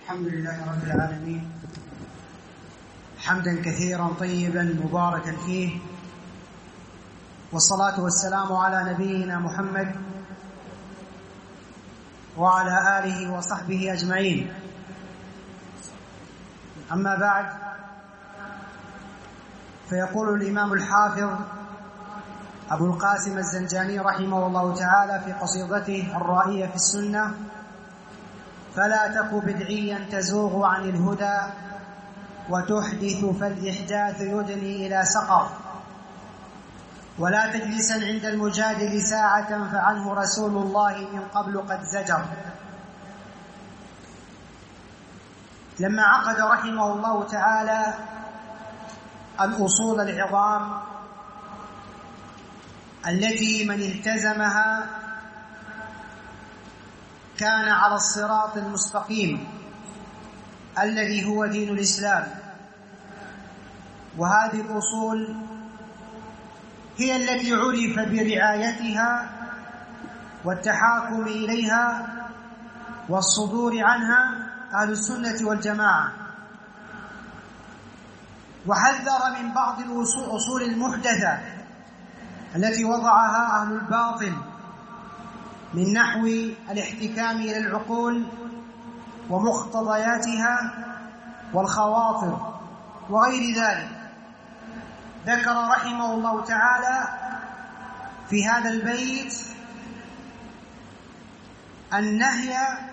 الحمد لله رب العالمين حمدا كثيرا طيبا مباركا فيه، والصلاة والسلام على نبينا محمد وعلى آله وصحبه أجمعين. أما بعد، فيقول الإمام الحافظ أبو القاسم الزنجاني رحمه الله تعالى في قصيدته الرائية في السنة: فلا تك بدعيا تزوغ عن الهدى وتحدث، فالإحداث يدني إلى سقر، ولا تجلسا عند المجادل ساعة فعنه رسول الله من قبل قد زجر. لما عقد رحمه الله تعالى الأصول العظام التي من التزمها كان على الصراط المستقيم الذي هو دين الإسلام، وهذه الأصول هي التي عرف برعايتها والتحاكم إليها والصدور عنها أهل السنة والجماعة، وحذر من بعض الأصول المحدثة التي وضعها أهل الباطل من نحو الاحتكام إلى العقول ومقتضياتها والخواطر وغير ذلك. ذكر رحمه الله تعالى في هذا البيت النهي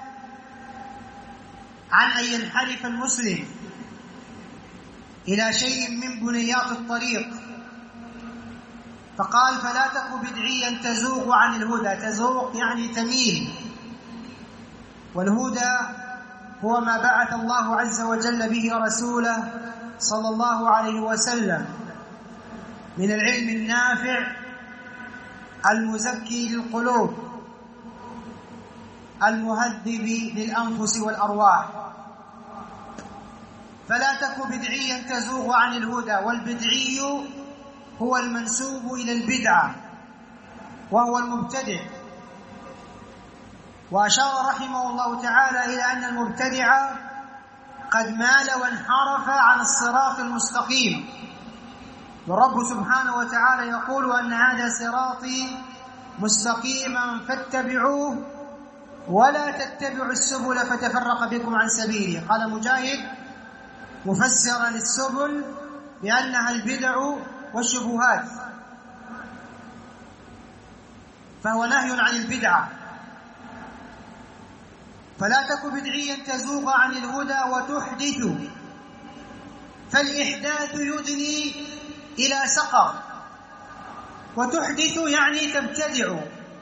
عن أن ينحرف المسلم إلى شيء من بنيات الطريق، فقال: فلا تك بدعيا تزوغ عن الهدى. تزوغ يعني تميل، والهدى هو ما بعث الله عز وجل به رسوله صلى الله عليه وسلم من العلم النافع المزكي للقلوب المهذب للأنفس والأرواح. فلا تك بدعيا تزوغ عن الهدى، والبدعي هو المنسوب إلى البدعة وهو المبتدع. وأشار رحمه الله تعالى إلى أن المبتدع قد مال وانحرف عن الصراط المستقيم، والرب سبحانه وتعالى يقول: أن هذا صراطي مستقيما فاتبعوه ولا تتبعوا السبل فتفرق بكم عن سبيله. قال مجاهد مفسرا للسبل بأنها البدع والشبهات، فهو نهي عن البدعة. فلا تك بدعيا تزوغ عن الهدى وتحدث، فالإحداث يدني إلى سقر. وتحدث يعني تبتدع،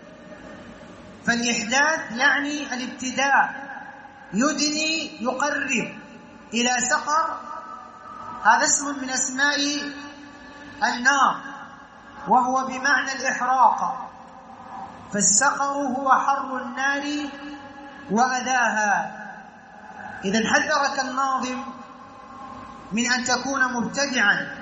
فالإحداث يعني الابتداء. يدني يقرب إلى سقر، هذا اسم من أسماء النار، وهو بمعنى الإحراق، فالسقر هو حر النار وأذاها. إذن حذرك الناظم من أن تكون مبتدعا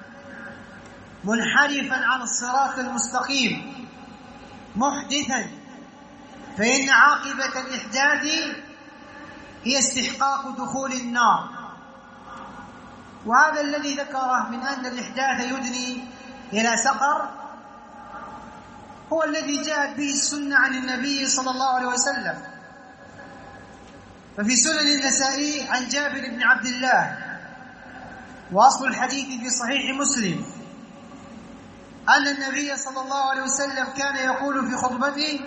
منحرفا عن الصراط المستقيم محدثا، فإن عاقبة الإحداث هي استحقاق دخول النار. وهذا الذي ذكره من أن الإحداث يدني إلى سقر هو الذي جاءت به السنة عن النبي صلى الله عليه وسلم. ففي سنن النسائي عن جابر بن عبد الله، وأصل الحديث في صحيح مسلم، أن النبي صلى الله عليه وسلم كان يقول في خطبته: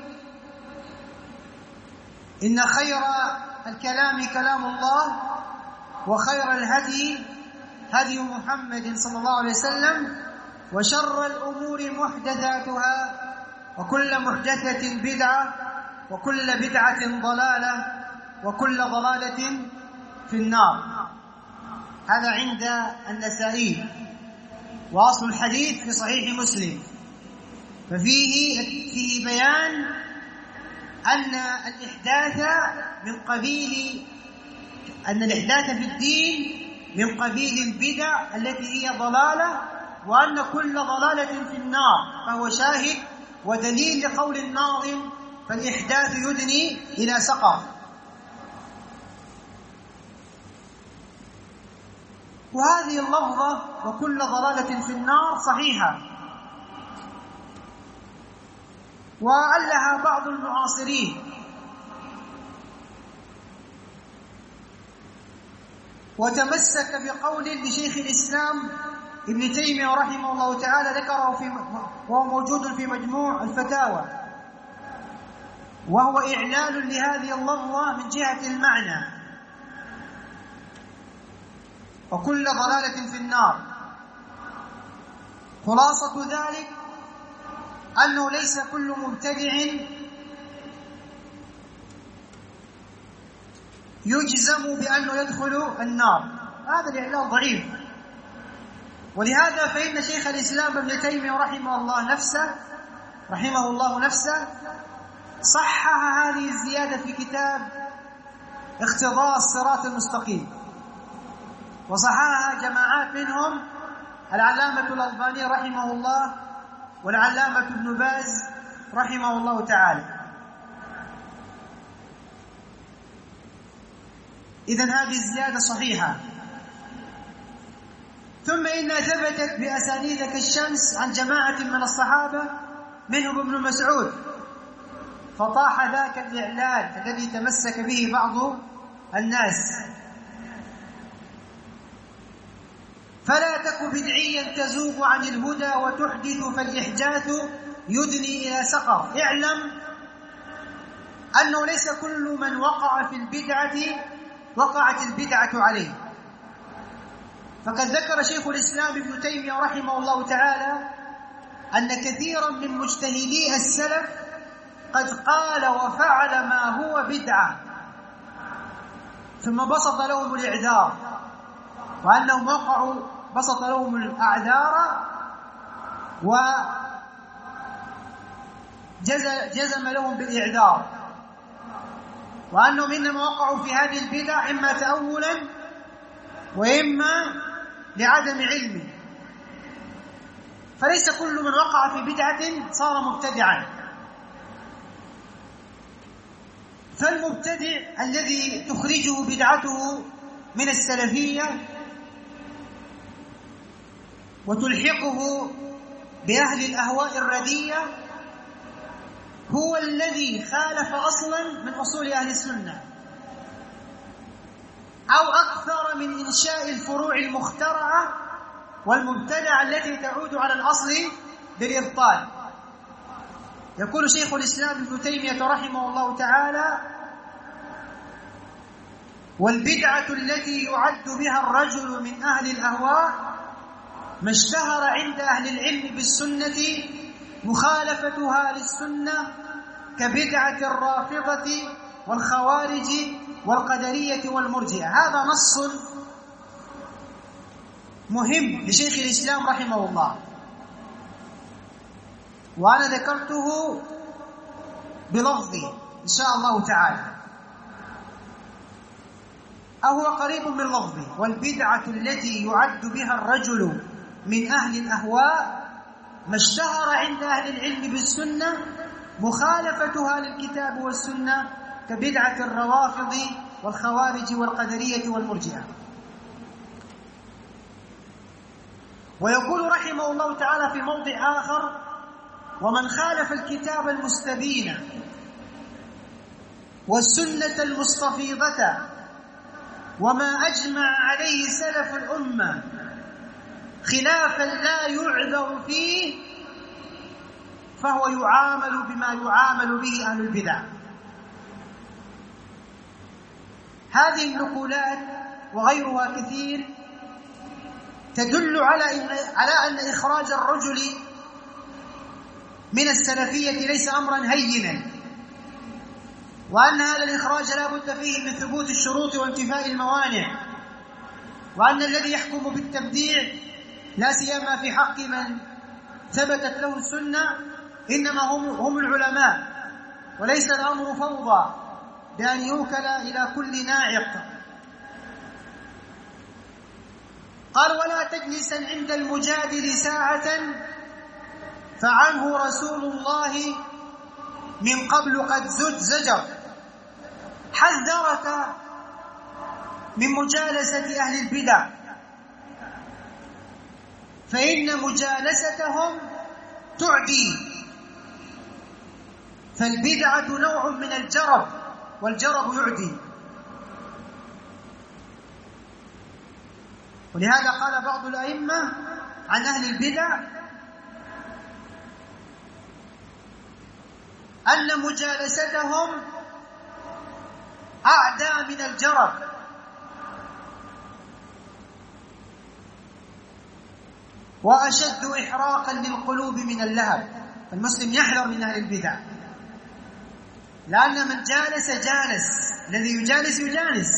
إن خير الكلام كلام الله، وخير الهدي هدي محمد صلى الله عليه وسلم، وشر الأمور محدثاتها، وكل محدثة بدعة، وكل بدعة ضلالة، وكل ضلالة في النار. هذا عند النسائي، وأصل الحديث في صحيح مسلم. فيه بيان أن الإحداث في الدين من قبيل البدع التي هي ضلالة، وأن كل ضلالة في النار، فهو شاهد ودليل لقول الناظم: فالإحداث يدني إلى سقر. وهذه اللفظة وكل ضلالة في النار صحيحة، وعلها بعض المعاصرين وتمسك بقول لشيخ الإسلام ابن تيمية رحمه الله تعالى ذكره وهو موجود في مجموع الفتاوى، وهو إعلال لهذه اللفظة من جهة المعنى، وكل ضلالة في النار. خلاصة ذلك أنه ليس كل مبتدع يجزم بأنه يدخل النار، هذا الإعلان ضعيف. ولهذا فإن شيخ الإسلام ابن تيمية رحمه الله نفسه صحح هذه الزيادة في كتاب اقتضاء الصراط المستقيم، وصححها جماعات منهم العلامة الألباني رحمه الله والعلامة ابن باز رحمه الله تعالى. إذن هذه الزيادة صحيحة. ثم إنها ثبتت بأسانيد كالشمس عن جماعة من الصحابة منهم ابن مسعود، فطاح ذاك الإعلان الذي تمسك به بعض الناس. فلا تك بدعيا تزوغ عن الهدى وتحدث، فالإحداث يدني إلى سقر. اعلم أنه ليس كل من وقع في البدعة وقعت البدعة عليه. فقد ذكر شيخ الإسلام ابن تيمية رحمه الله تعالى أن كثيرا من مجتهدي السلف قد قال وفعل ما هو بدعة، ثم بسط لهم الإعذار، وأنهم وقعوا بسط لهم الأعذار وجزم لهم بالإعذار، وأنهم إنما وقعوا في هذه البدع إما تأولا وإما لعدم علم. فليس كل من وقع في بدعة صار مبتدعا. فالمبتدع الذي تخرجه بدعته من السلفية وتلحقه بأهل الأهواء الردية هو الذي خالف أصلا من أصول أهل السنة، أو أكثر من إنشاء الفروع المخترعة والمبتدعة التي تعود على الأصل بالإبطال. يقول شيخ الإسلام ابن تيمية رحمه الله تعالى: والبدعة التي يعد بها الرجل من أهل الأهواء ما اشتهر عند أهل العلم بالسنة مخالفتها للسنة كبدعة الرافضة والخوارج والقدرية والمرجئة. هذا نص مهم لشيخ الإسلام رحمه الله، وأنا ذكرته بلفظي إن شاء الله تعالى، أهو قريب من لفظي: والبدعة التي يعد بها الرجل من أهل الأهواء ما اشتهر عند أهل العلم بالسنة مخالفتها للكتاب والسنة كبدعة الروافض والخوارج والقدرية والمرجئة. ويقول رحمه الله تعالى في موضع آخر: ومن خالف الكتاب المستبين والسنة المستفيضة وما أجمع عليه سلف الأمة خلافا لا يعذر فيه فهو يعامل بما يعامل به أهل البدع. هذه النقولات وغيرها كثير تدل على أن إخراج الرجل من السلفية ليس أمرا هينا، وأن هذا الإخراج لا بد فيه من ثبوت الشروط وانتفاء الموانع، وأن الذي يحكم بالتبديع لا سيما في حق من ثبتت له السنة إنما هم العلماء، وليس الأمر فوضى بأن يوكل إلى كل ناعق. قال: ولا تجلسا عند المجادل ساعة فعنه رسول الله من قبل قد زجر. حذرك من مجالسة أهل البدع فإن مجالستهم تعدي. فالبدعة نوع من الجرب، والجرب يعدي. ولهذا قال بعض الأئمة عن أهل البدع أن مجالستهم أعدى من الجرب. وأشد إحراقا للقلوب من اللهب. المسلم يحذر من أهل البدع، لأن من جالس جالس، الذي يجالس يجالس.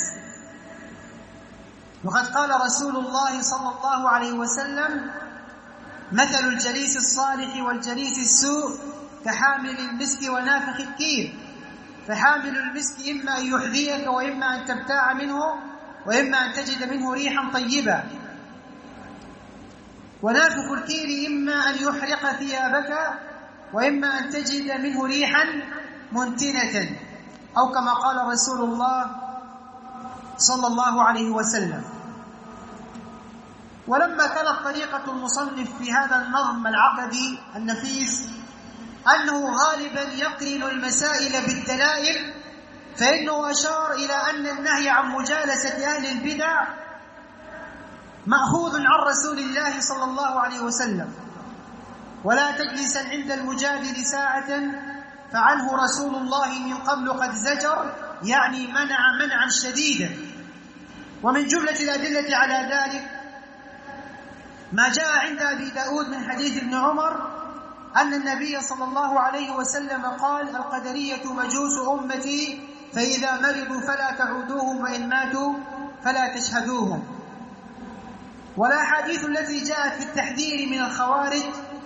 وقد قال رسول الله صلى الله عليه وسلم: مثل الجليس الصالح والجليس السوء كحامل المسك ونافخ الكير. فحامل المسك إما أن يحذيك، وإما أن تبتاع منه، وإما أن تجد منه ريحا طيبة. ونافخ الكير إما أن يحرق ثيابك، وإما أن تجد منه ريحا منتنة، أو كما قال رسول الله صلى الله عليه وسلم. ولما كانت طريقة المصنف في هذا النظم العقدي النفيس أنه غالبا يقرن المسائل بالدلائل، فإنه أشار إلى أن النهي عن مجالسة أهل البدع مأخوذ عن رسول الله صلى الله عليه وسلم: ولا تجلسا عند المجادل ساعة فعنه رسول الله من قبل قد زجر، يعني منع منعا شديدا. ومن جملة الأدلة على ذلك ما جاء عند أبي داود من حديث ابن عمر أن النبي صلى الله عليه وسلم قال: القدرية مجوس أمتي، فإذا مرضوا فلا تعودوهم، وإن ماتوا فلا تشهدوهم. والأحاديث التي جاءت في التحذير من الخوارج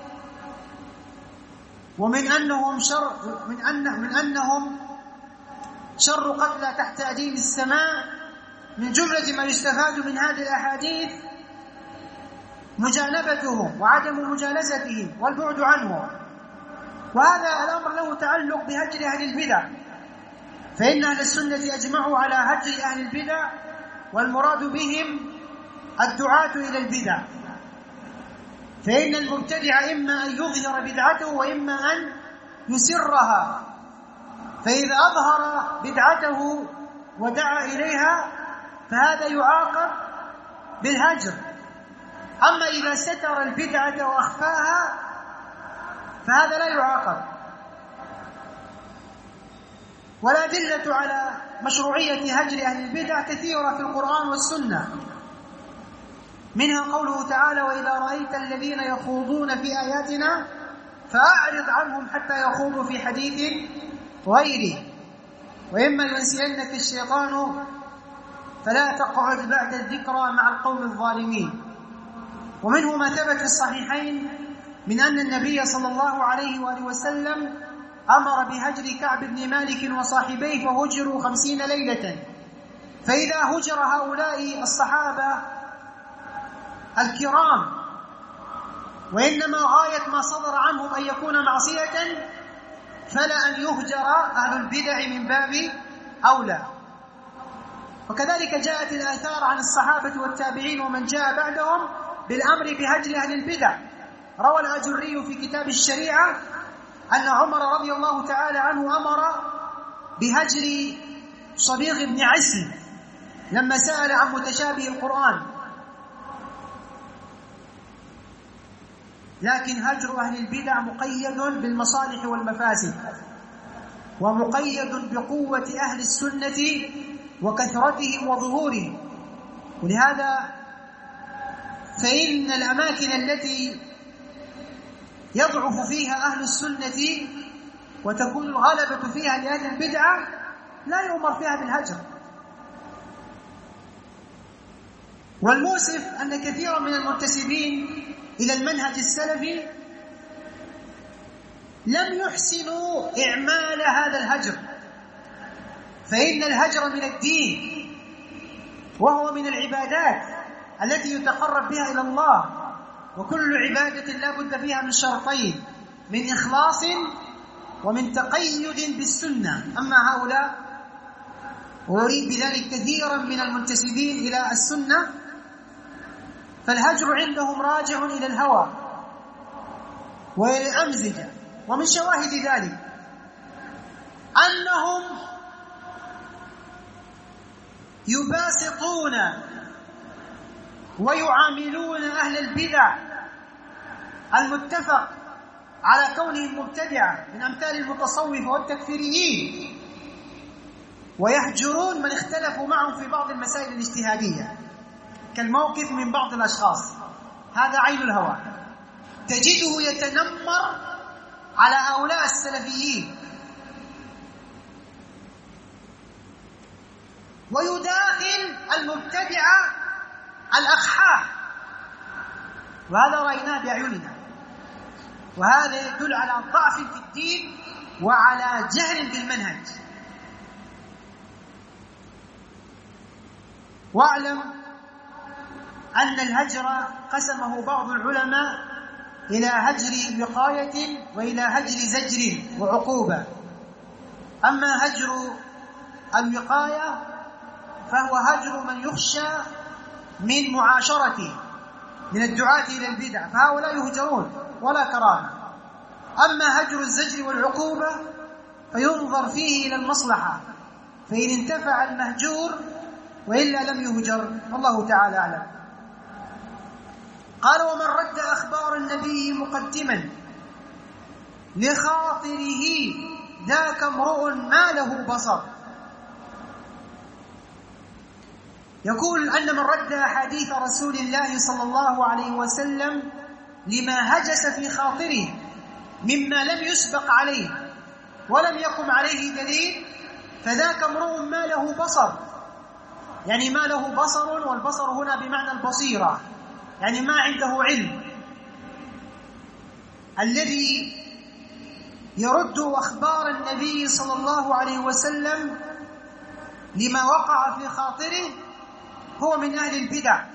ومن أنهم شر قتلى تحت أديم السماء، من جملة ما يستفاد من هذه الأحاديث مجانبتهم وعدم مجالستهم والبعد عنهم. وهذا الأمر له تعلق بهجر أهل البدع، فإن أهل السنة أجمعوا على هجر أهل البدع، والمراد بهم الدعاة إلى البدع. فإن المبتدع إما أن يظهر بدعته، وإما أن يسرها. فإذا أظهر بدعته ودعا إليها فهذا يعاقب بالهجر. أما إذا ستر البدعة وأخفاها فهذا لا يعاقب. والأدلة على مشروعية هجر أهل البدع كثيرة في القرآن والسنة، منها قوله تعالى: وإذا رأيت الذين يخوضون في آياتنا فأعرض عنهم حتى يخوضوا في حديث غيره، وإما ينسينك الشيطان فلا تقعد بعد الذكرى مع القوم الظالمين. ومنه ما ثبت في الصحيحين من أن النبي صلى الله عليه وآله وسلم أمر بهجر كعب بن مالك وصاحبيه، فهجروا 50 ليلة. فإذا هجر هؤلاء الصحابة الكرام وإنما غاية ما صدر عنهم أن يكون معصية، فلا أن يهجر أهل البدع من باب أولى. وكذلك جاءت الآثار عن الصحابة والتابعين ومن جاء بعدهم بالأمر بهجر أهل البدع. روى الأجري في كتاب الشريعة أن عمر رضي الله تعالى عنه أمر بهجر صبيغ بن عسل لما سأل عن متشابه القرآن. لكن هجر أهل البدع مقيد بالمصالح والمفاسد، ومقيد بقوة أهل السنة وكثرتهم وظهورهم. ولهذا فإن الأماكن التي يضعف فيها أهل السنة وتكون الغلبة فيها لأهل البدعة لا يؤمر فيها بالهجر. والمؤسف أن كثيرا من المنتسبين إلى المنهج السلفي لم يحسنوا إعمال هذا الهجر، فإن الهجر من الدين، وهو من العبادات التي يتقرب بها إلى الله، وكل عبادة لا بد فيها من شرطين: من إخلاص ومن تقيد بالسنة. أما هؤلاء، وأريد بذلك كثيرا من المنتسبين إلى السنة، فالهجر عندهم راجع إلى الهوى وإلى الأمزجة. ومن شواهد ذلك أنهم يباسطون ويعاملون أهل البدع المتفق على كونهم مبتدعة من أمثال المتصوفة والتكفيريين، ويهجرون من اختلفوا معهم في بعض المسائل الاجتهادية كالموقف من بعض الأشخاص. هذا عين الهوى، تجده يتنمر على هؤلاء السلفيين ويداخل المبتدعة الأقحاح، وهذا رأيناه بأعيننا، وهذا يدل على ضعف في الدين وعلى جهل بالمنهج. واعلم أن الهجر قسمه بعض العلماء إلى هجر وقاية وإلى هجر زجر وعقوبة. أما هجر الوقاية فهو هجر من يخشى من معاشرته من الدعاة إلى البدع، فهؤلاء يهجرون ولا كرامة. أما هجر الزجر والعقوبة فينظر فيه إلى المصلحة، فإن انتفع المهجور وإلا لم يهجر، والله تعالى أعلم. قال: ومن رد أخبار النبي مقدما لخاطره ذاك امرؤ ما له بصر. يقول أن من رد أحاديث رسول الله صلى الله عليه وسلم لما هجس في خاطره مما لم يسبق عليه ولم يقم عليه دليل، فذاك امرؤ ما له بصر، يعني ما له بصر، والبصر هنا بمعنى البصيرة، يعني ما عنده علم. الذي يرد أخبار النبي صلى الله عليه وسلم لما وقع في خاطره هو من أهل البدع.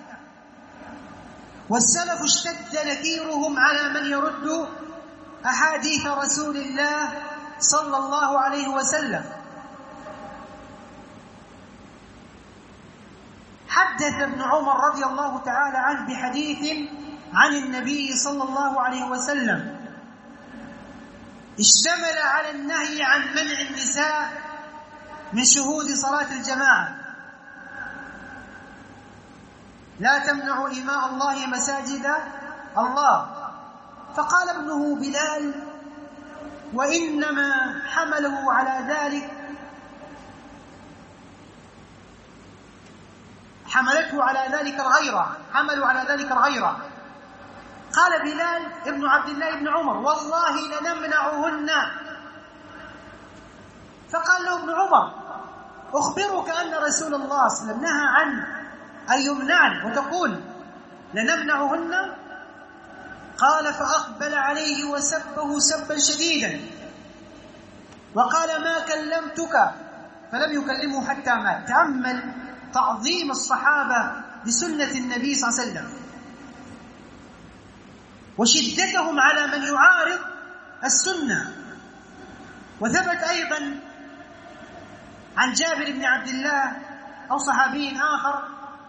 والسلف اشتد نكيرهم على من يرد أحاديث رسول الله صلى الله عليه وسلم. حدث ابن عمر رضي الله تعالى عنه بحديث عن النبي صلى الله عليه وسلم اشتمل على النهي عن منع النساء من شهود صلاة الجماعة: لا تمنعوا إماء الله مساجد الله. فقال ابنه بلال: وإنما حملوا على ذلك حملوا على ذلك الغيرة. قال بلال ابن عبد الله بن عمر: والله لنمنعهن. فقال له ابن عمر: أخبرك أن رسول الله صلى الله عليه وسلم نهى عن أن يمنعن وتقول لنمنعهن؟ قال: فأقبل عليه وسبه سبا شديدا وقال: ما كلمتك، فلم يكلمه حتى مات. تأمل تعظيم الصحابة لسنة النبي صلى الله عليه وسلم وشدتهم على من يعارض السنة. وثبت أيضا عن جابر بن عبد الله أو صحابي آخر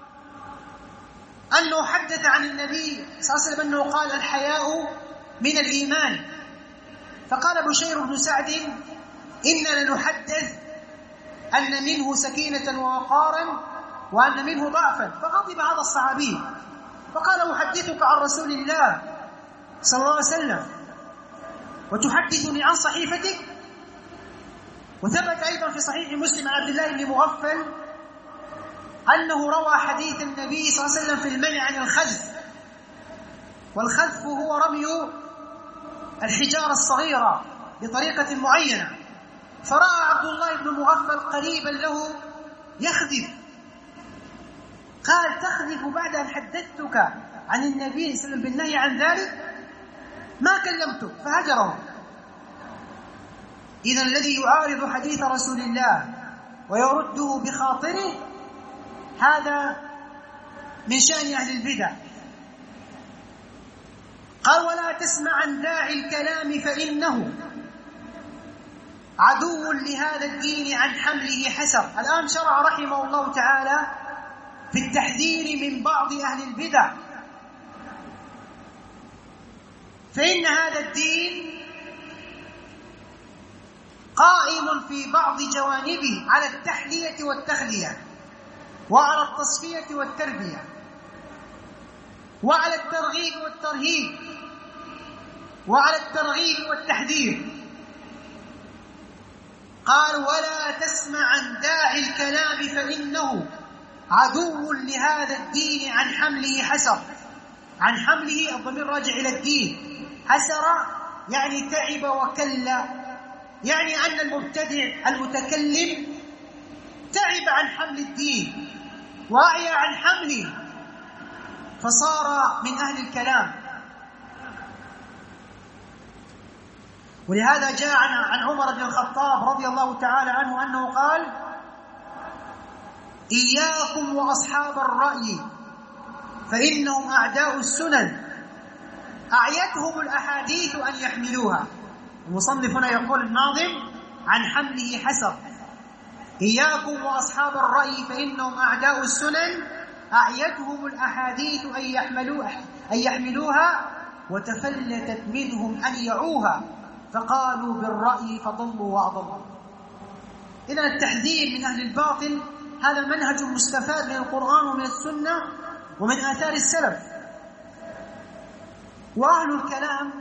أنه حدث عن النبي صلى الله عليه وسلم أنه قال: الحياء من الإيمان. فقال بشير بن سعد: إننا لنحدث أن منه سكينة ووقارا وأن منه ضعفا. فغضب هذا الصحابي فقال: أحدثك عن رسول الله صلى الله عليه وسلم وتحدثني عن صحيفتك؟ وثبت أيضا في صحيح مسلم عن عبد الله بن مغفل أنه روى حديث النبي صلى الله عليه وسلم في المنع عن الخذف، والخذف هو رمي الحجارة الصغيرة بطريقة معينة. فرأى عبد الله بن مغفل قريبا له يخذف، قال: تخذف بعد أن حدثتك عن النبي صلى الله عليه وسلم بالنهي عن ذلك؟ ما كلمتك. فهجره. إذن الذي يعارض حديث رسول الله ويرده بخاطره هذا من شأن أهل البدع. قال: ولا تسمع عن داعي الكلام فإنه عدو لهذا الدين عن حمله حسر. الآن شرع رحمه الله تعالى في التحذير من بعض أهل البدع فإن هذا الدين قائم في بعض جوانبه على التحلية والتخلية، وعلى التصفية والتربية، وعلى الترغيب والترهيب، وعلى الترغيب والتحذير. قال: ولا تسمع عن داعي الكلام فإنه عدو لهذا الدين عن حمله حسر. عن حمله الضمير راجع إلى الدين، حسر يعني تعب وكل، يعني أن المبتدع المتكلم تعب عن حمل الدين وأعيا عن حمله، فصار من أهل الكلام. ولهذا جاء عن عمر بن الخطاب رضي الله تعالى عنه أنه قال: إياكم وأصحاب الرأي فإنهم أعداء السنن أعيتهم الأحاديث أن يحملوها. المصنف هنا يقول الناظم: عن حمله حسر. إياكم وأصحاب الرأي فإنهم أعداء السنن أعيتهم الأحاديث أن يحملوها وتفلتت منهم أن يعوها فقالوا بالرأي فضلوا وأضلوا. إذن التحذير من أهل الباطل هذا منهج مستفاد من القرآن ومن السنة ومن آثار السلف. وأهل الكلام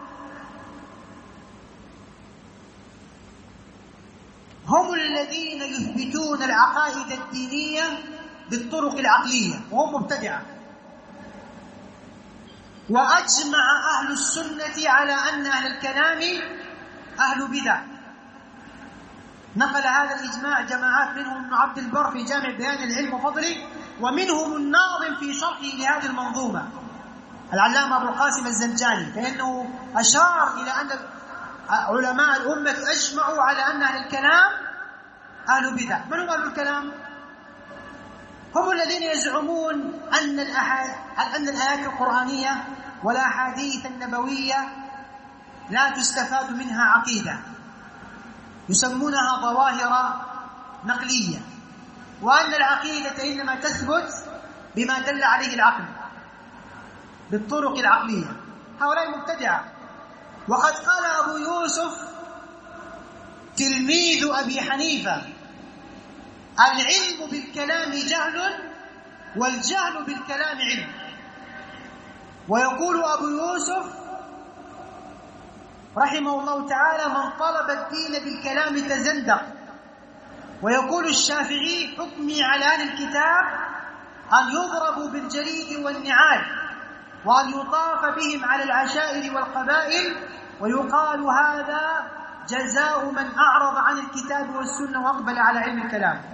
هم الذين يثبتون العقائد الدينية بالطرق العقلية وهم مبتدعة. وأجمع أهل السنة على أن أهل الكلام أهل بدع. نقل هذا الإجماع جماعات، منهم ابن عبد البر في جامع بيان العلم وفضله، ومنهم الناظم في شرحه لهذه المنظومة العلامة أبو القاسم الزنجاني، فإنه أشار إلى أن علماء الأمة أجمعوا على أن أهل الكلام أهل بدع. من هم أهل الكلام؟ هم الذين يزعمون أن الآيات القرآنية والأحاديث النبوية لا تستفاد منها عقيدة، يسمونها ظواهر نقلية، وأن العقيدة إنما تثبت بما دل عليه العقل بالطرق العقلية. هؤلاء مبتدعة. وقد قال أبو يوسف تلميذ أبي حنيفة: العلم بالكلام جهل والجهل بالكلام علم. ويقول أبو يوسف رحمه الله تعالى: من طلب الدين بالكلام تزندق. ويقول الشافعي: حكمي على أهل الكتاب أن يضربوا بالجريد والنعال وأن يطاف بهم على العشائر والقبائل، ويقال هذا جزاء من أعرض عن الكتاب والسنة وأقبل على علم الكلام.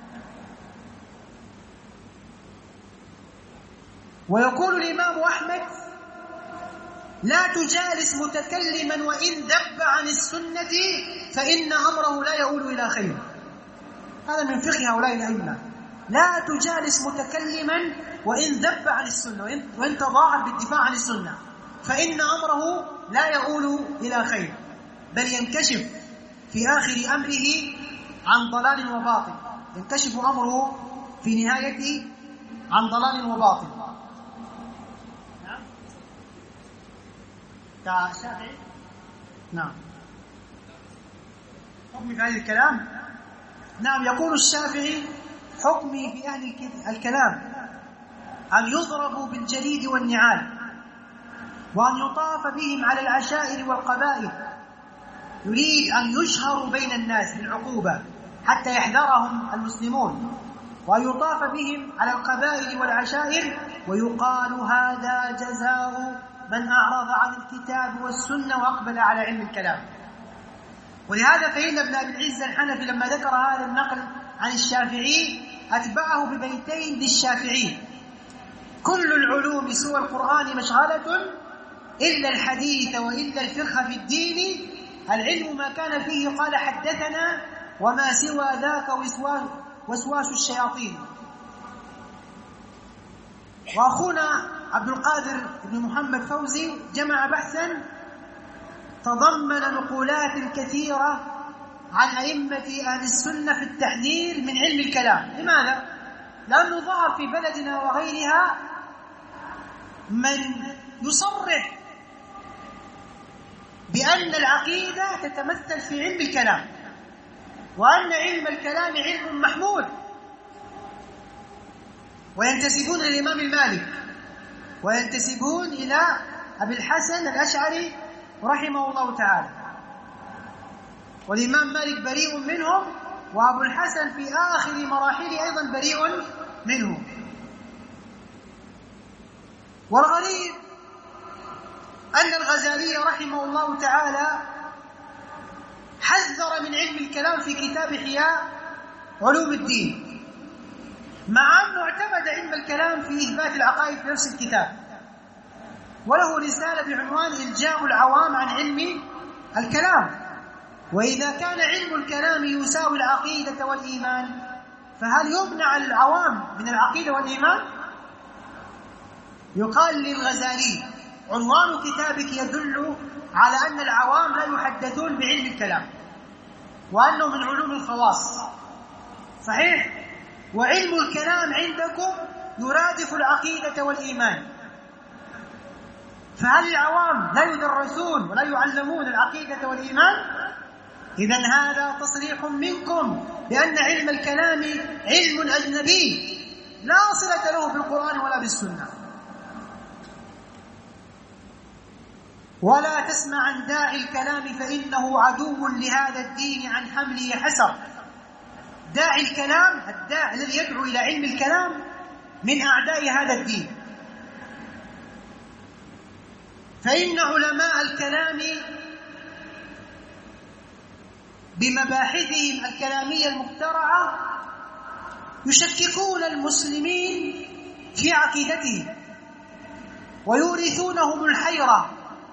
ويقول الإمام أحمد: لا تجالس متكلما وإن ذب عن السنة فإن أمره لا يؤول إلى خير. هذا من فقه هؤلاء الأئمة: لا تجالس متكلما وإن ذب عن السنة، وإن تظاهر بالدفاع عن السنة، فإن أمره لا يؤول إلى خير، بل ينكشف في آخر أمره عن ضلال وباطل. ينكشف أمره في نهايته عن ضلال وباطل. كالشافعي. نعم. حكمي في أهل الكلام. نعم، يقول الشافعي: حكمي في أهل الكلام أن يضربوا بالجريد والنعال وأن يطاف بهم على العشائر والقبائل. يريد أن يشهروا بين الناس بالعقوبة حتى يحذرهم المسلمون، وأن يطاف بهم على القبائل والعشائر، ويقال هذا جزاء من أعرض عن الكتاب والسنة وأقبل على علم الكلام. ولهذا فإن ابن أبي العز الحنفي لما ذكر هذا النقل عن الشافعي أتبعه ببيتين للشافعي: كل العلوم سوى القرآن مشغلة إلا الحديث وإلا الفقه في الدين، العلم ما كان فيه قال حدثنا وما سوى ذاك وسواس الشياطين. وأخونا عبد القادر بن محمد فوزي جمع بحثا تضمن نقولات كثيرة عن أئمة أهل السنة في التحذير من علم الكلام. لماذا؟ لأنه ظهر في بلدنا وغيرها من يصرح بأن العقيدة تتمثل في علم الكلام، وأن علم الكلام علم محمود، وينتسبون للإمام المالك، وينتسبون إلى أبي الحسن الأشعري رحمه الله تعالى، والإمام مالك بريء منهم، وأبو الحسن في آخر مراحله أيضا بريء منهم. والغريب أن الغزالي رحمه الله تعالى حذر من علم الكلام في كتاب إحياء علوم الدين، مع أنه اعتمد علم الكلام في إثبات العقائد في نفس الكتاب، وله رسالة بعنوان إلجاء العوام عن علم الكلام. وإذا كان علم الكلام يساوي العقيدة والإيمان، فهل يمنع العوام من العقيدة والإيمان؟ يقال للغزالي: عنوان كتابك يدل على أن العوام لا يحدثون بعلم الكلام، وأنه من علوم الخواص. صحيح؟ وعلم الكلام عندكم يرادف العقيدة والإيمان، فهل العوام لا يدرسون ولا يعلمون العقيدة والإيمان؟ إذن هذا تصريح منكم بأن علم الكلام علم أجنبي لا صلة له بالقرآن ولا بالسنة. ولا تسمع عن داعي الكلام فإنه عدو لهذا الدين عن حمله حسر. داعي الكلام، الداعي الذي يدعو إلى علم الكلام، من أعداء هذا الدين، فإن علماء الكلام بمباحثهم الكلامية المخترعة يشككون المسلمين في عقيدتهم ويورثونهم الحيرة،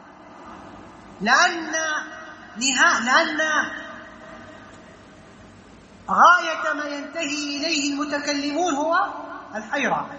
لأن غاية ما ينتهي إليه المتكلمون هو الحيرة.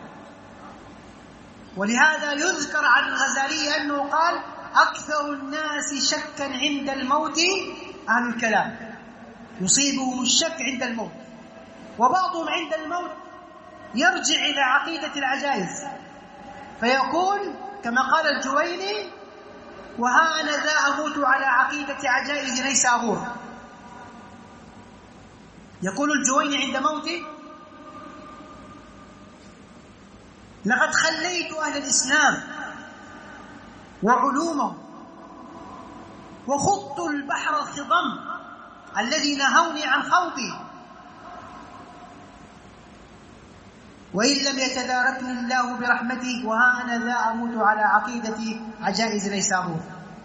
ولهذا يذكر عن الغزالي أنه قال: أكثر الناس شكا عند الموت أهل الكلام، يصيبهم الشك عند الموت، وبعضهم عند الموت يرجع إلى عقيدة العجائز فيقول كما قال الجويني: وها أنا ذا أموت على عقيدة عجائز ليس أغور. يقول الجويني عند موته: لقد خليت أهل الإسلام وعلومهم وخضت البحر الخضم الذي نهوني عن خوضي، وإن لم يتداركني الله برحمته وها أنا ذا أموت على عقيدة عجائز ليس أغور.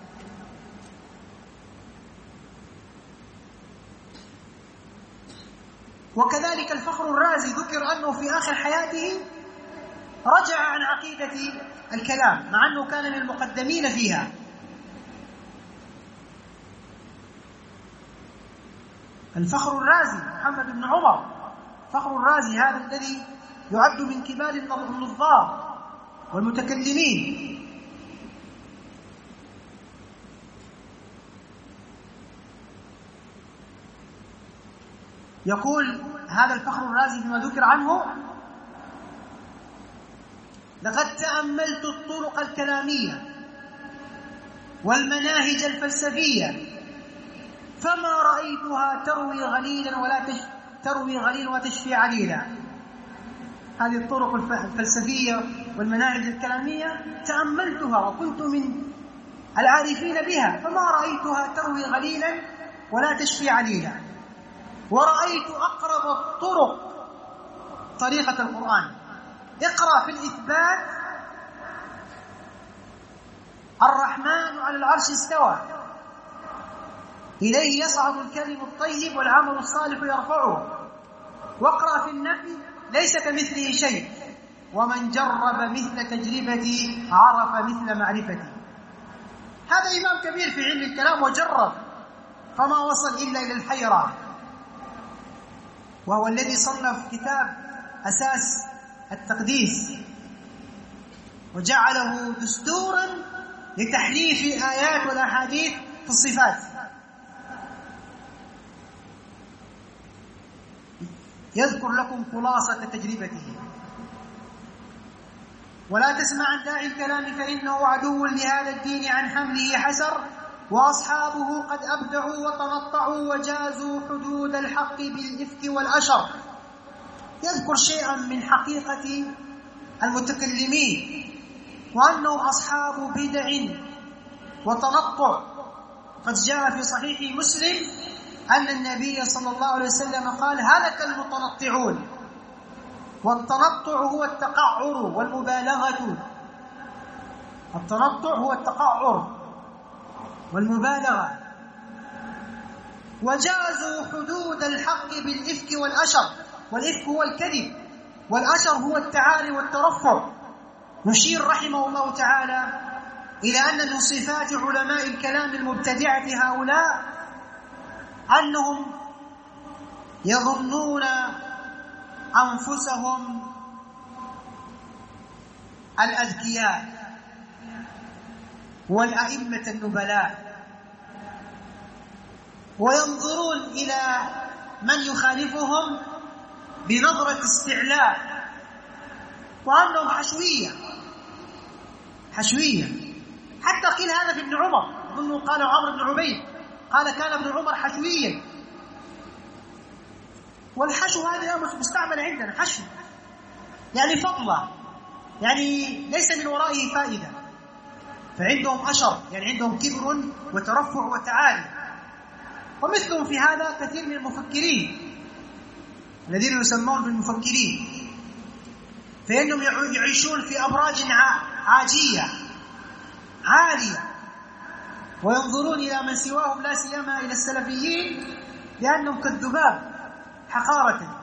وكذلك الفخر الرازي ذكر أنه في آخر حياته رجع عن عقيدة الكلام، مع أنه كان من المقدمين فيها. الفخر الرازي محمد بن عمر، فخر الرازي هذا الذي يعد من كبار النظار والمتكلمين، يقول هذا الفخر الرازي فيما ذكر عنه: لقد تأملت الطرق الكلامية والمناهج الفلسفية فما رأيتها تروي غليلا وتشفي عليلا. هذه الطرق الفلسفية والمناهج الكلامية تأملتها وكنت من العارفين بها، فما رأيتها تروي غليلا ولا تشفي عليلا. ورأيت أقرب الطرق طريقة القرآن. اقرأ في الإثبات: الرحمن على العرش استوى، إليه يصعد الكلم الطيب والعمل الصالح يرفعه. واقرأ في النفي: ليس كمثله شيء، ومن جرب مثل تجربتي عرف مثل معرفتي. هذا إمام كبير في علم الكلام وجرب فما وصل إلا إلى الحيرة، وهو الذي صنف كتاب أساس التقديس وجعله دستورا لتحريف آيات والأحاديث في الصفات. يذكر لكم خلاصة تجربته: ولا تسمع عن داعي الكلام فإنه عدو لهذا الدين عن حمله حسر، وأصحابه قد أبدعوا وتنطعوا وجازوا حدود الحق بالإفك والأشر. يذكر شيئا من حقيقة المتكلمين وأنهم أصحاب بدع وتنطع. قد جاء في صحيح مسلم أن النبي صلى الله عليه وسلم قال: هلك المتنطعون. والتنطع هو التقعر والمبالغة. التنطع هو التقعر والمبالغة. وجازوا حدود الحق بالإفك والأشر. والإفك هو الكذب، والأشر هو التعالي والترفع. نشير رحمه الله تعالى إلى أن من صفات علماء الكلام المبتدعة هؤلاء أنهم يظنون أنفسهم الأذكياء والأئمة النبلاء، وينظرون إلى من يخالفهم بنظرة استعلاء، وأنهم حشوية. حتى قيل هذا في ابن عمر، أظنه قال عمرو بن عبيد قال: كان ابن عمر حشويا. والحشو هذا مستعمل عندنا، حشو يعني فضلة، يعني ليس من ورائه فائدة. فعندهم أشر، يعني عندهم كبر وترفع وتعالي. ومثلهم في هذا كثير من المفكرين الذين يسمون بالمفكرين، فإنهم يعيشون في أبراج عاجية عالية، وينظرون إلى من سواهم لا سيما إلى السلفيين لأنهم كالذباب حقارة.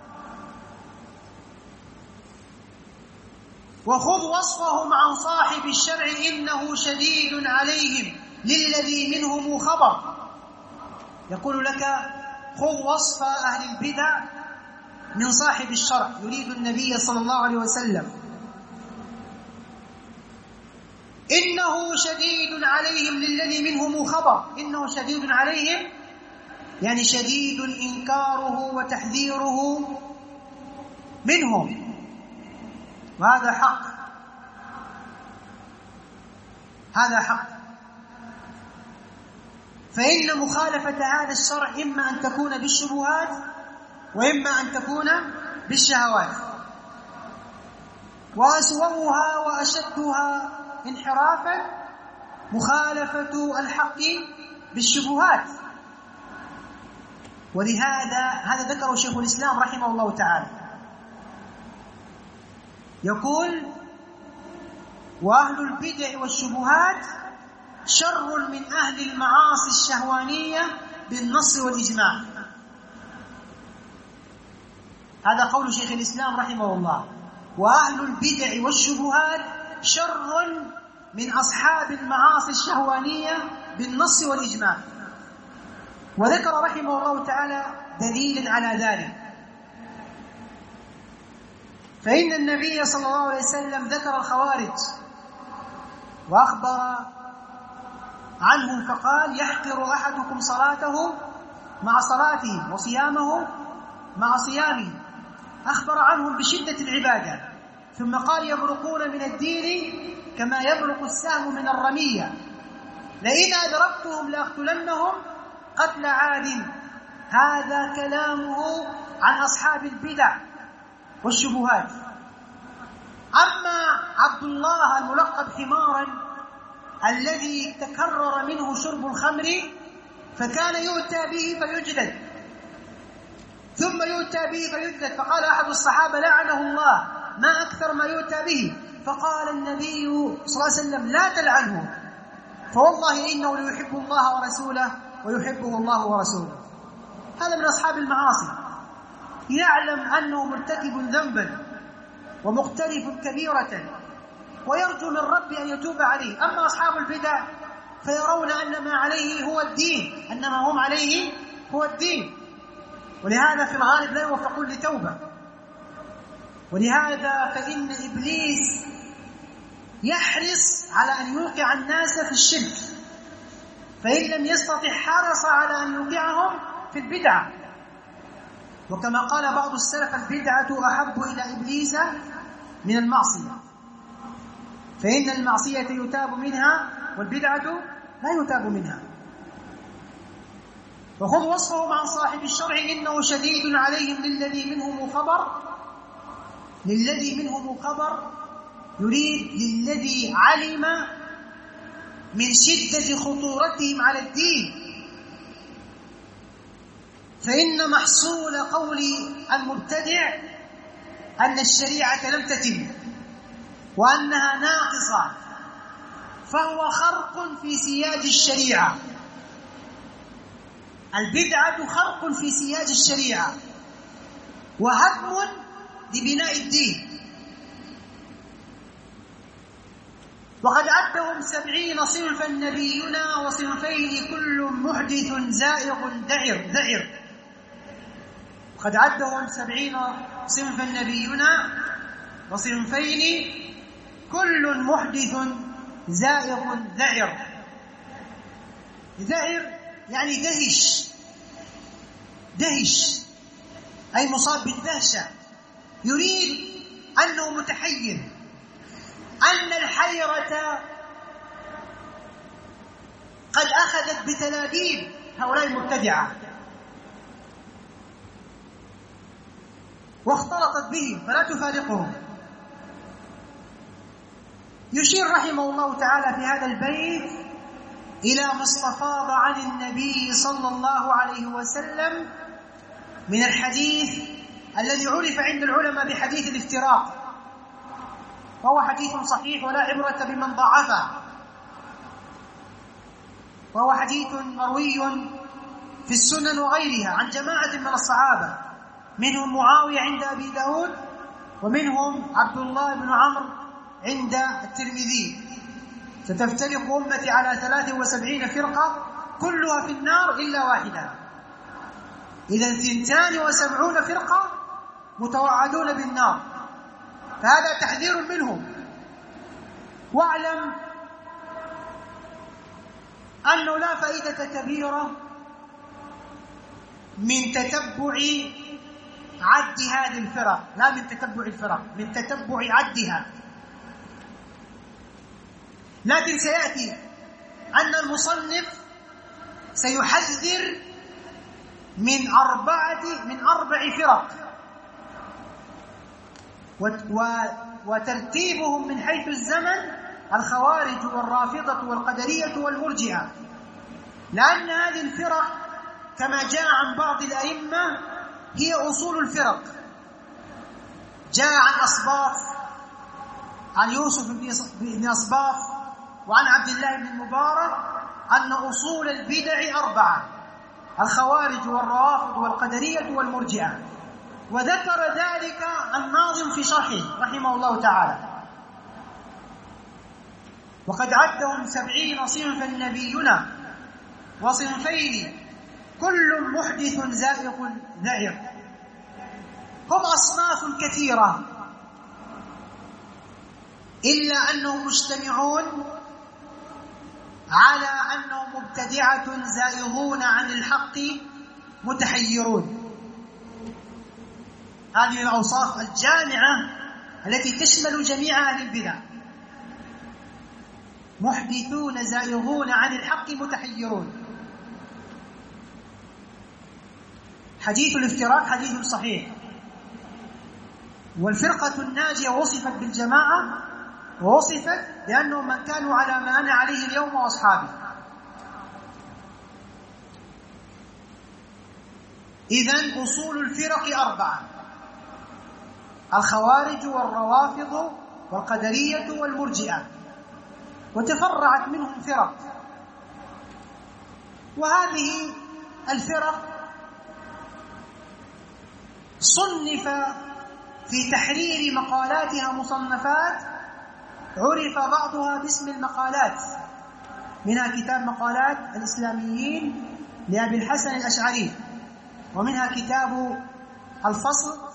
وخذ وصفهم عن صاحب الشرع إنه شديد عليهم للذي منهم خبر. يقول لك: خذ وصف أهل البدع من صاحب الشرع، يريد النبي صلى الله عليه وسلم. إنه شديد عليهم للذي منهم خبر. إنه شديد عليهم يعني شديد إنكاره وتحذيره منهم، وهذا حق. هذا حق. فإن مخالفة هذا الشرع إما أن تكون بالشبهات وإما أن تكون بالشهوات. وأسوأها وأشدها انحرافا مخالفة الحق بالشبهات. ولهذا ذكره شيخ الإسلام رحمه الله تعالى، يقول: وأهل البدع والشبهات شر من أهل المعاصي الشهوانية بالنص والإجماع. هذا قول شيخ الإسلام رحمه الله. وأهل البدع والشبهات شر من أصحاب المعاصي الشهوانية بالنص والإجماع. وذكر رحمه الله تعالى دليلا على ذلك. فإن النبي صلى الله عليه وسلم ذكر الخوارج وأخبر عنهم فقال: يحقر أحدكم صلاته مع صلاته وصيامه مع صيامه. أخبر عنهم بشدة العبادة، ثم قال: يبرقون من الدين كما يبرق السهم من الرمية، لئن أدركتهم لأقتلنهم قتل عاد. هذا كلامه عن أصحاب البدع والشبهات. أما عبد الله الملقب حمارا الذي تكرر منه شرب الخمر فكان يؤتى به فيجلد، ثم يؤتى به فيجلد. فقال أحد الصحابة: لعنه الله، ما أكثر ما يؤتى به. فقال النبي صلى الله عليه وسلم: لا تلعنه، فوالله إنه ليحب الله ورسوله ويحبه الله ورسوله. هذا من أصحاب المعاصي، يعلم أنه مرتكب ذنبا ومقترف كبيرة ويرجو من ربي أن يتوب عليه. أما أصحاب البدع فيرون أن ما عليه هو الدين، أن ما هم عليه هو الدين، ولهذا في الغالب لا يوفقون لتوبة. ولهذا فإن إبليس يحرص على أن يوقع الناس في الشرك، فإن لم يستطع حرص على أن يوقعهم في البدعة. وكما قال بعض السلف: البدعة أحب إلى إبليس من المعصية، فإن المعصية يتاب منها والبدعة لا يتاب منها. وخذ وصفهم عن صاحب الشرع إنه شديد عليهم للذي منهم خبر يريد للذي علم من شدة خطورتهم على الدين، فإن محصول قول المبتدع أن الشريعة لم تتم وأنها ناقصة، فهو خرق في سياج الشريعة. البدعة خرق في سياج الشريعة وهدم لبناء الدين. وقد عدهم 70 صنفا نبينا وصنفين كل محدث زائغ ذعر. وقد عدهم 70 صنفا نبينا وصنفين كل محدث زائغ ذعر. يعني دهش أي مصاب بالدهشة، يريد أنه متحير، أن الحيرة قد أخذت بتلابيب هؤلاء المبتدعة واختلطت بهم فلا تفارقهم. يشير رحمه الله تعالى في هذا البيت إلى ما استفاض عن النبي صلى الله عليه وسلم من الحديث الذي عرف عند العلماء بحديث الافتراق، وهو حديث صحيح ولا عبرة بمن ضعفه، وهو حديث مروي في السنن وغيرها عن جماعة من الصحابة، منهم معاوية عند أبي داود، ومنهم عبد الله بن عمرو عند الترمذي. ستفترق أمتي على 73 فرقة كلها في النار إلا واحدة. إذن 72 فرقة متوعدون بالنار، فهذا تحذير منهم. واعلم أنه لا فائدة كبيرة من تتبع عد هذه الفرق، لا من تتبع الفرق، من تتبع عدها. لكن سيأتي أن المصنف سيحذر من أربع فرق، وترتيبهم من حيث الزمن: الخوارج والرافضة والقدرية والمرجئة. لأن هذه الفرق كما جاء عن بعض الأئمة هي أصول الفرق. جاء عن أصباط، عن يوسف بن أصباط وعن عبد الله بن المبارك أن أصول البدع 4: الخوارج والروافض والقدرية والمرجئة. وذكر ذلك الناظم في شرحه رحمه الله تعالى. وقد عدهم 70 صنفا نبينا وصنفين كل محدث زائغ ذعر. هم أصناف كثيرة، إلا أنهم مجتمعون على أنهم مبتدعة زائغون عن الحق متحيرون. هذه الأوصاف الجامعة التي تشمل جميع أهل البدع: محدثون زائغون عن الحق متحيرون. حديث الافتراق حديث صحيح، والفرقة الناجية وصفت بالجماعة، ووصفت بأنهم من كانوا على ما أنا عليه اليوم وأصحابي. إذن أصول الفرق 4: الخوارج والروافض والقدرية والمرجئة، وتفرعت منهم فرق. وهذه الفرق صنف في تحرير مقالاتها مصنفات عرف بعضها باسم المقالات، منها كتاب مقالات الإسلاميين لأبي الحسن الأشعري، ومنها كتاب الفصل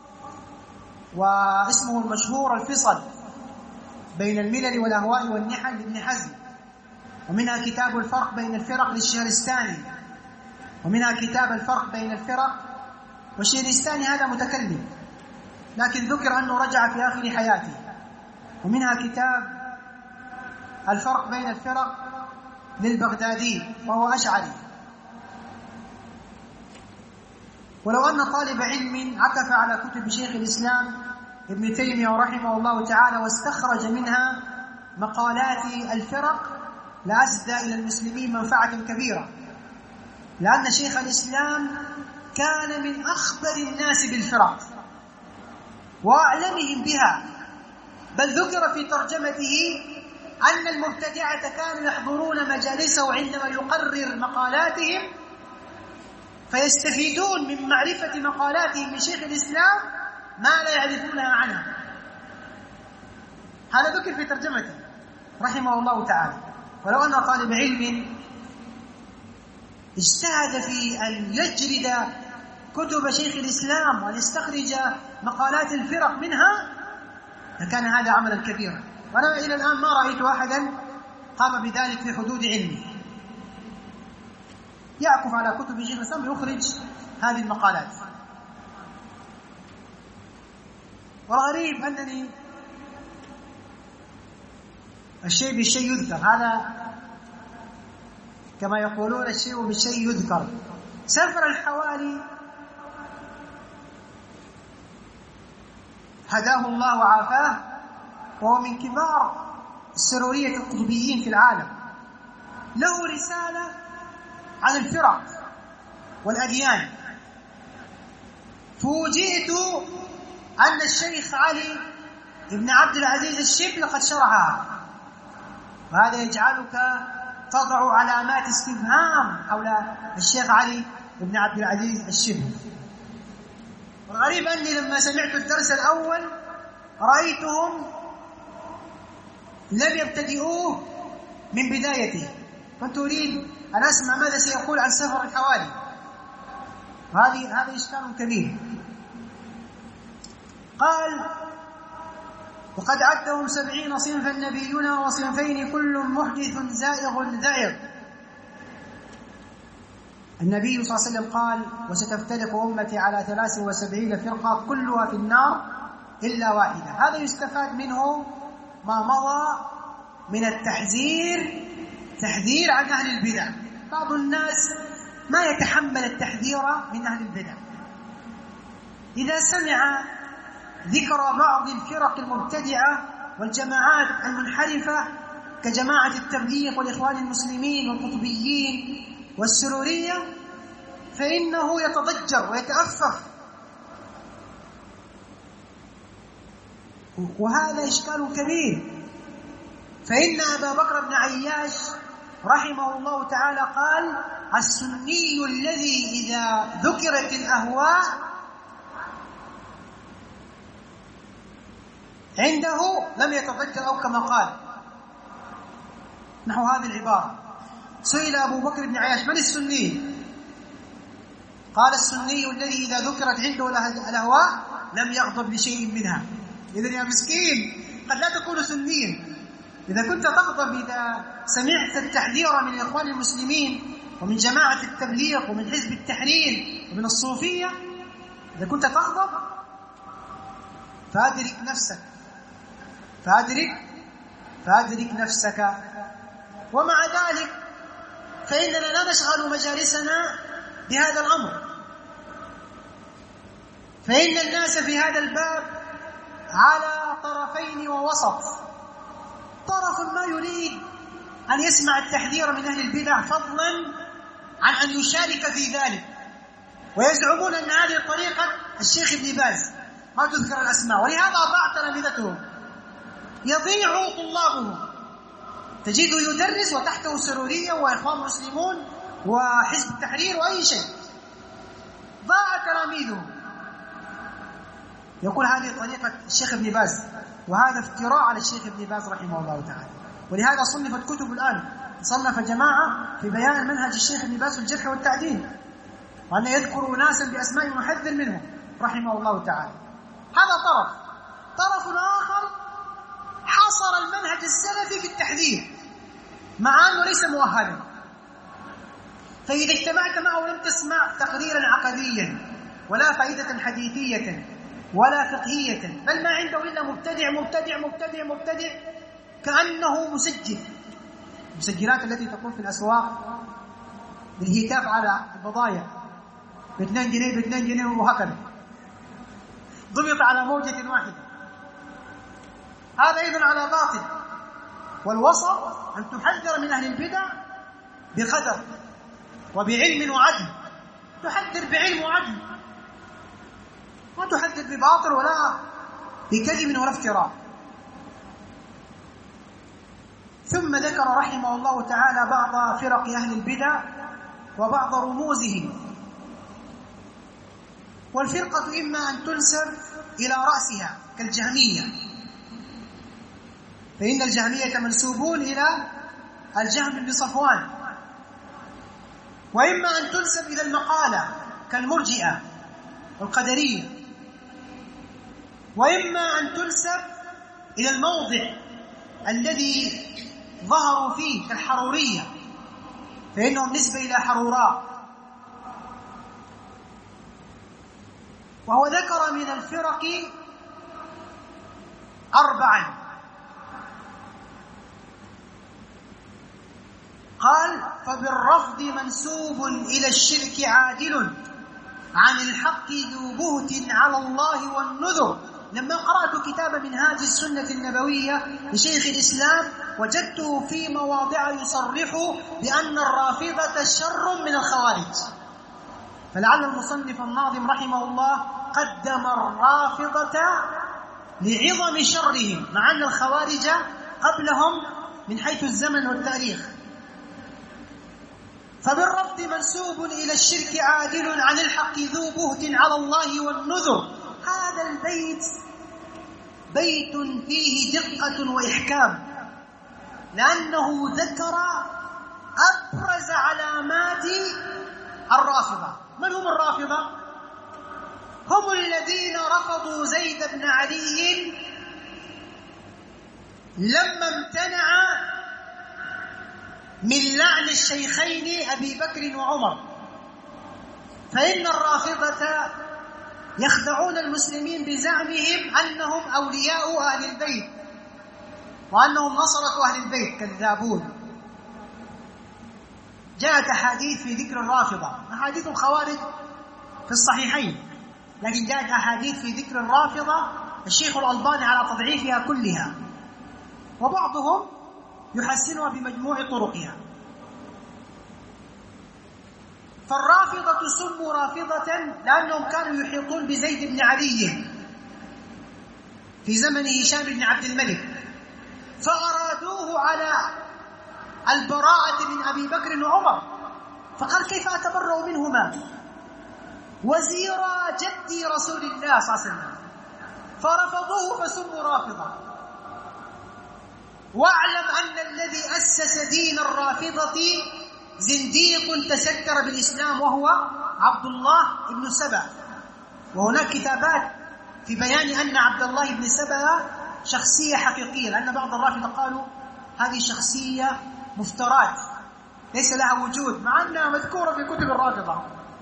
واسمه المشهور الفصل بين الملل والأهواء والنحل لابن حزم، ومنها كتاب الفرق بين الفرق للشهرستاني، ومنها كتاب الفرق بين الفرق، والشهرستاني هذا متكلم لكن ذكر أنه رجع في آخر حياته. ومنها كتاب الفرق بين الفرق للبغدادي وهو أشعري. ولو أن طالب علم عكف على كتب شيخ الإسلام ابن تيمية رحمه الله تعالى واستخرج منها مقالات الفرق لأسدى إلى المسلمين منفعة كبيرة، لأن شيخ الإسلام كان من أخبر الناس بالفرق وأعلمهم بها، بل ذكر في ترجمته أن المبتدعة كانوا يحضرون مجالسه عندما يقرر مقالاتهم فيستفيدون من معرفة مقالاتهم من شيخ الإسلام ما لا يعرفونها عنه. هذا ذكر في ترجمته رحمه الله تعالى. ولو أن طالب علم اجتهد في أن يجرد كتب شيخ الإسلام وأن يستخرج مقالات الفرق منها لكان هذا عملا كبيرا، وأنا إلى الآن ما رأيت أحدا قام بذلك في حدود علمه، يعكف على كتب شيخ الإسلام يخرج هذه المقالات. والغريب أنني الشيء بالشيء يذكر، هذا كما يقولون الشيء بالشيء يذكر. سفر الحوالي هداه الله وعافاه، وهو من كبار السرورية القطبيين في العالم، له رسالة عن الفرق والأديان. فوجئت أن الشيخ علي بن عبد العزيز الشبل قد شرحها، وهذا يجعلك تضع علامات استفهام حول الشيخ علي بن عبد العزيز الشبل. والغريب أني لما سمعت الدرس الأول رأيتهم لم يبتدئوه من بدايته، كنت أريد أن أسمع ماذا سيقول عن سفر الحوالي، هذا إشكال كبير. قال: وقد عدهم 70 صنفا نبينا وصنفين كل محدث زائغ ذعر. النبي صلى الله عليه وسلم قال: وستفترق أمتي على 73 فرقة كلها في النار إلا واحدة. هذا يستفاد منه ما مضى من التحذير، تحذير عن أهل البدع. بعض الناس ما يتحمل التحذير من أهل البدع، إذا سمع ذكر بعض الفرق المبتدعة والجماعات المنحرفة كجماعة التبليغ والإخوان المسلمين والقطبيين والسرورية فإنه يتضجر ويتأفف، وهذا إشكال كبير. فإن أبا بكر بن عياش رحمه الله تعالى قال: السني الذي إذا ذكرت الأهواء عنده لم يتضجر، أو كما قال نحو هذه العبارة. سئل أبو بكر بن عياش: من السني؟ قال: السني الذي إذا ذكرت عنده الأهواء لم يغضب لشيء منها. إذن يا مسكين قد لا تكون سنيا، إذا كنت تغضب إذا سمعت التحذير من الإخوان المسلمين ومن جماعة التبليغ ومن حزب التحرير ومن الصوفية، إذا كنت تغضب فأدرك نفسك، فأدرك نفسك. ومع ذلك فإننا لا نشغل مجالسنا بهذا الأمر، فإن الناس في هذا الباب على طرفين ووسط. طرف ما يريد أن يسمع التحذير من أهل البدع فضلا عن أن يشارك في ذلك، ويزعمون أن هذه طريقة الشيخ ابن باز، ما تذكر الأسماء، ولهذا ضاع تلامذتهم، يضيع طلابه. تجده يدرس وتحته سرورية وإخوان مسلمون وحزب التحرير وأي شيء، ضاع تلاميذه. يقول هذه طريقة الشيخ ابن باز، وهذا افتراء على الشيخ ابن باز رحمه الله تعالى. ولهذا صنفت كتب الآن، صنف جماعة في بيان منهج الشيخ ابن باز في الجرح والتعديل، وأن يذكروا ناسا بأسماء محذر منهم رحمه الله تعالى. هذا طرف آخر حصر المنهج السلفي في التحذير مع أنه ليس مؤهلا، فإذا اجتمعت معه لم تسمع تقريرا عقديا ولا فائدة حديثية ولا فقهية، بل ما عنده إلا مبتدع مبتدع مبتدع مبتدع كأنه مسجد. المسجلات التي تكون في الأسواق بالهتاف على البضائع ب2 جنيه ب2 جنيه وهكذا، ضبط على موجة واحدة. هذا أيضا على باطل. والوسط أن تحذر من أهل البدع بقدر وبعلم وعدل، تحذر بعلم وعدل، ما تحذر بباطل ولا بكذب ولا افتراء. ثم ذكر رحمه الله تعالى بعض فرق أهل البدع وبعض رموزهم. والفرقة إما أن تنسب إلى رأسها كالجهمية، فإن الجهمية منسوبون إلى الجهم بن صفوان، وإما أن تنسب إلى المقالة كالمرجئة والقدرية، وإما أن تنسب إلى الموضع الذي ظهروا فيه كالحرورية، فإنهم نسبة إلى حروراء. وهو ذكر من الفرق 4، قال: فبالرفض منسوب إلى الشرك عادل، عن الحق ذو بهت على الله والنذر. لما قرأت كتاب منهاج السنة النبوية لشيخ الإسلام وجدته في مواضع يصرح بأن الرافضة شر من الخوارج، فلعل المصنف الناظم رحمه الله قدم الرافضة لعظم شرهم، مع أن الخوارج قبلهم من حيث الزمن والتاريخ. فبالرفض منسوب إلى الشرك عادل، عن الحق ذو بهت على الله والنذر. هذا البيت بيت فيه دقة وإحكام، لأنه ذكر أبرز علامات الرافضة. من هم الرافضة؟ هم الذين رفضوا زيد بن علي لما امتنع من لعن الشيخين أبي بكر وعمر. فإن الرافضة يخدعون المسلمين بزعمهم أنهم أولياء أهل البيت وأنهم نصرة أهل البيت، كذابون. جاءت أحاديث في ذكر الرافضة، أحاديث الخوارج في الصحيحين، لكن جاءت أحاديث في ذكر الرافضة الشيخ الألباني على تضعيفها كلها، وبعضهم يحسنها بمجموع طرقها. فالرافضة سموا رافضة لأنهم كانوا يحيطون بزيد بن علي في زمن هشام بن عبد الملك، فأرادوه على البراءة من أبي بكر وعمر، فقال: كيف أتبرأ منهما وزيرا جدي رسول الله صلى الله عليه وسلم؟ فرفضوه فسموا رافضة. واعلم أن الذي أسس دين الرافضة زنديق تستر بالإسلام، وهو عبد الله بن سبأ. وهناك كتابات في بيان أن عبد الله بن سبأ شخصية حقيقية، لأن بعض الرافضة قالوا هذه شخصية مفترات ليس لها وجود، مع أنها مذكورة في كتب الرافضة.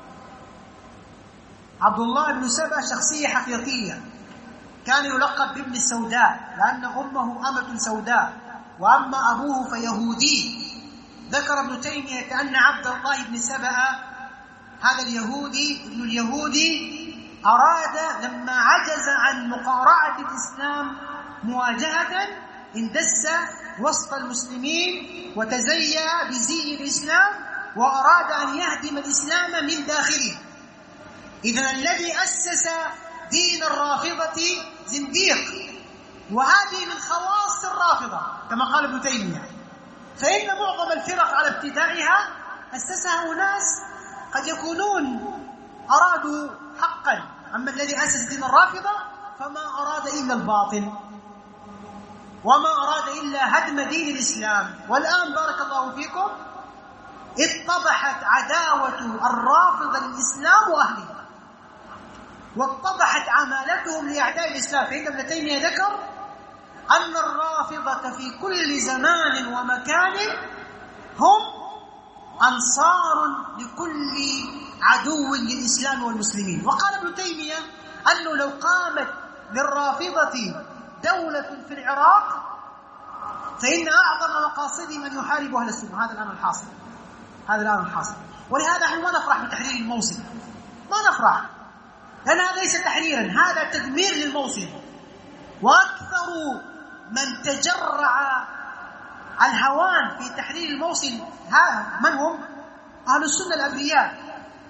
عبد الله بن سبأ شخصية حقيقية، كان يلقب بابن السوداء لأن أمه أمة سوداء وأما أبوه فيهودي. ذكر ابن تيمية أن عبد الله بن سبأ هذا اليهودي ابن اليهودي أراد لما عجز عن مقارعة الإسلام مواجهة اندس وسط المسلمين وتزيى بزي الإسلام وأراد أن يهدم الإسلام من داخله. إذن الذي أسس دين الرافضة زنديق، وهذه من خواص الرافضة كما قال ابن تيمية. فإن معظم الفرق على ابتدائها أسسها أناس قد يكونون أرادوا حقا، أما الذي أسس دين الرافضة فما أراد إلا الباطل وما أراد إلا هدم دين الإسلام. والآن بارك الله فيكم اتضحت عداوة الرافضة للإسلام وأهله، واتضحت عمالتهم لأعداء الإسلام. فإن ابن تيمية ذكر أن الرافضة في كل زمان ومكان هم أنصار لكل عدو للإسلام والمسلمين. وقال ابن تيمية أنه لو قامت للرافضة دولة في العراق فإن أعظم مقاصدي من يحارب أهل السنة. هذا الآن الحاصل. ولهذا نحن ما نفرح بتحرير الموصل، ما نفرح، لأن هذا ليس تحريرا، هذا تدمير للموصل. وأكثر من تجرع الهوان في تحرير الموصل من هم؟ أهل السنة الأبرياء.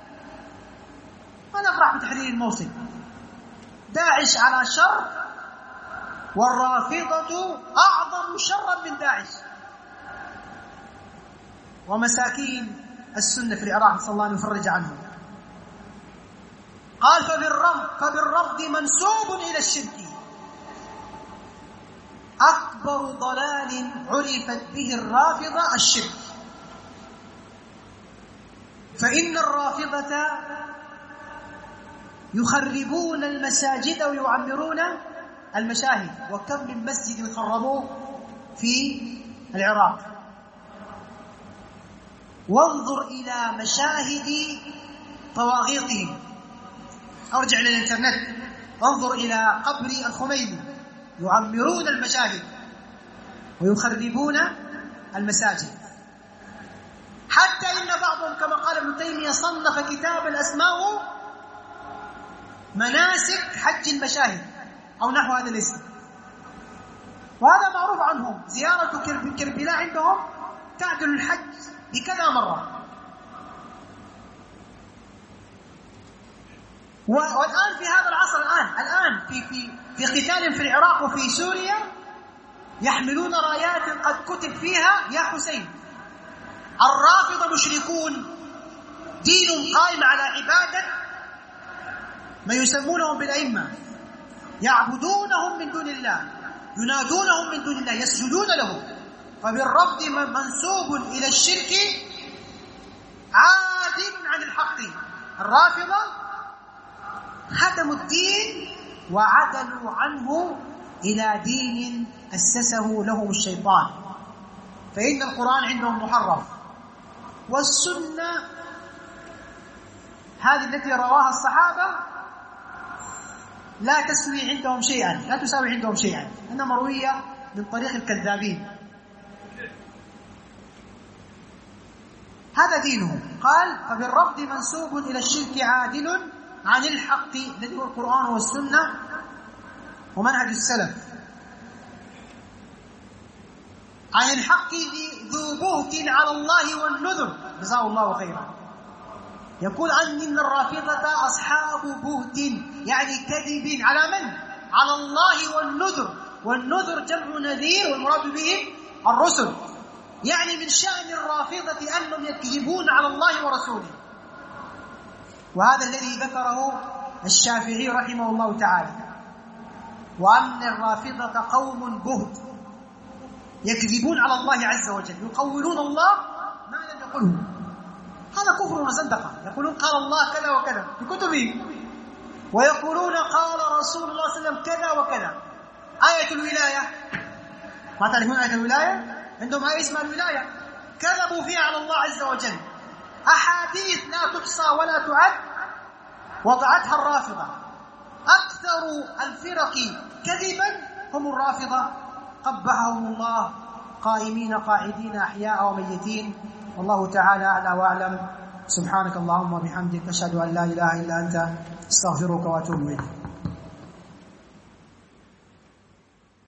ما نفرح بتحرير الموصل. داعش على شر، والرافضة أعظم شرا من داعش. ومساكين السنة في العراق صلى الله أن يفرج عنهم. قال فبالرفض منسوب إلى الشرك أكبر ضلال عرفت به الرافضة الشرك. فإن الرافضة يخربون المساجد ويعمرون المشاهد، وكم من مسجد خربوه في العراق. وانظر إلى مشاهد طواغيتهم، أرجع للإنترنت، انظر إلى قبر الخميني، يعمرون المشاهد ويخربون المساجد. حتى إن بعضهم كما قال ابن تيمية صنف كتابا اسماه مناسك حج المشاهد أو نحو هذا الاسم. وهذا معروف عنهم، زيارة كربلاء عندهم تعدل الحج بكذا مرة. والآن في هذا العصر الآن في قتال في العراق وفي سوريا يحملون رايات قد كتب فيها يا حسين. الرافضة مشركون، دين قائم على عبادة ما يسمونهم بالأئمة، يعبدونهم من دون الله، ينادونهم من دون الله، يسجدون لهم. فبالرفض منسوب إلى الشرك عادل عن الحق. الرافضة هدموا الدين وعدلوا عنه إلى دين أسسه لهم الشيطان. فإن القرآن عندهم محرف، والسنة هذه التي رواها الصحابة لا تساوي عندهم شيئا، إنما مروية من طريق الكذابين. هذا دينهم. قال فبالرفض منسوب إلى الشرك عادل عن الحق الذي هو القرآن والسنة ومنهج السلف، عن الحق ذو بهت على الله والنذر. جزاه الله خيرا. يقول إن الرافضة أصحاب بهت، يعني كذب على من؟ على الله والنذر. والنذر جمع نذير، والمراد به الرسل. يعني من شأن الرافضة أنهم يكذبون على الله ورسوله. وهذا الذي ذكره الشافعي رحمه الله تعالى، وأن الرافضة قوم بهت يكذبون على الله عز وجل، يقولون الله ما لم يقله. هذا كفر وزندقة. يقولون قال الله كذا وكذا في كتبه، ويقولون قال رسول الله صلى الله عليه وسلم كذا وكذا. آية الولاية، ما تعرفون آية الولاية؟ عندهم آية اسمها الولاية، كذبوا فيها على الله عز وجل. أحاديث لا تحصى ولا تعد وضعتها الرافضة. أكثر الفرق كذبا هم الرافضة، قبحهم الله قائمين قاعدين أحياء وميتين. والله تعالى أعلى وأعلم. سبحانك اللهم وبحمدك أشهد أن لا إله إلا أنت، استغفرك وأتوب إليك.